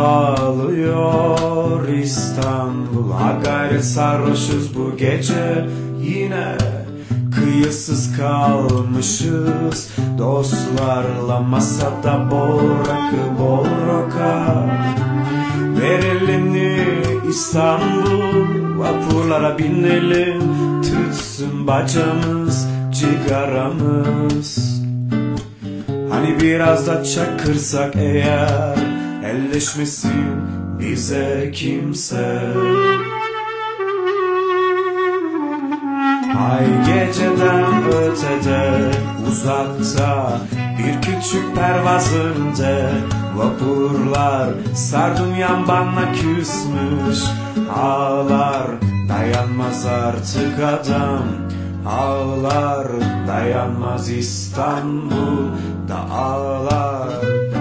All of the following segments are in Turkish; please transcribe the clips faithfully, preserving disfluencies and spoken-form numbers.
ağlıyor İstanbul. Ha gayret sarhoşuz bu gece yine, kıyısız kalmışız dostlarla masada, bol rakı bol roka. Ver elini İstanbul, vapurlara binelim, tütsün bacamız cigaramız. Hani biraz da çakırsak eğer, elleşmesin bize kimse. Ay geceden ötede, uzakta bir küçük pervazında, vapurlar sardım yan bana küsmüş. Ağlar dayanmaz artık adam, ağlar dayanmaz İstanbul da ağlar.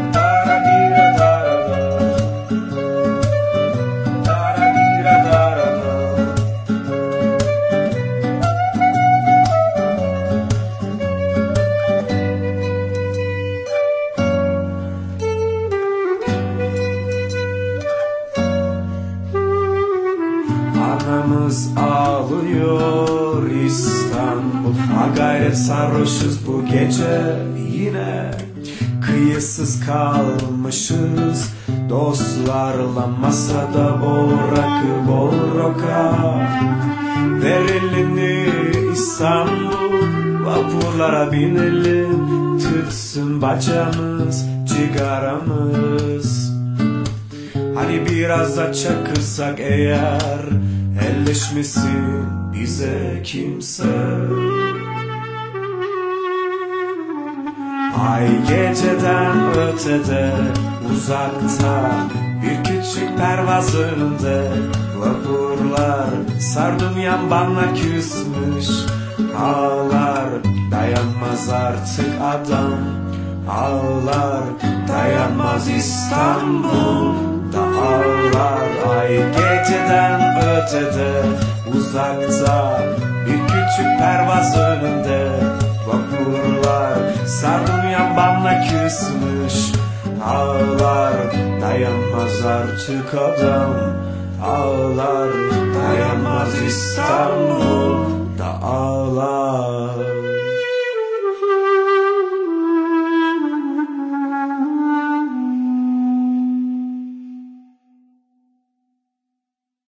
Anamız ağlıyor İstanbul. Ha gayret sarhoşuz bu gece yine, kıyısız kalmışız dostlarla masada, bol rakı bol roka. Ver elini İstanbul, vapurlara binelim, tütsün bacamız cigaramız. Hani biraz da çakırsak eğer, elleşmesin bize kimse. Ay geceden ötede, uzakta bir küçük pervazında, vapurlar sardım yan bana küsmüş. Ağlar dayanmaz artık adam, ağlar dayanmaz İstanbul da ağlar. Ay geceden ötede, uzakta bir küçük pervaz önünde, vapurlar sardım yan bana küsmüş. Ağlar dayanmaz artık adam, ağlar dayanmaz İstanbul da ağlar.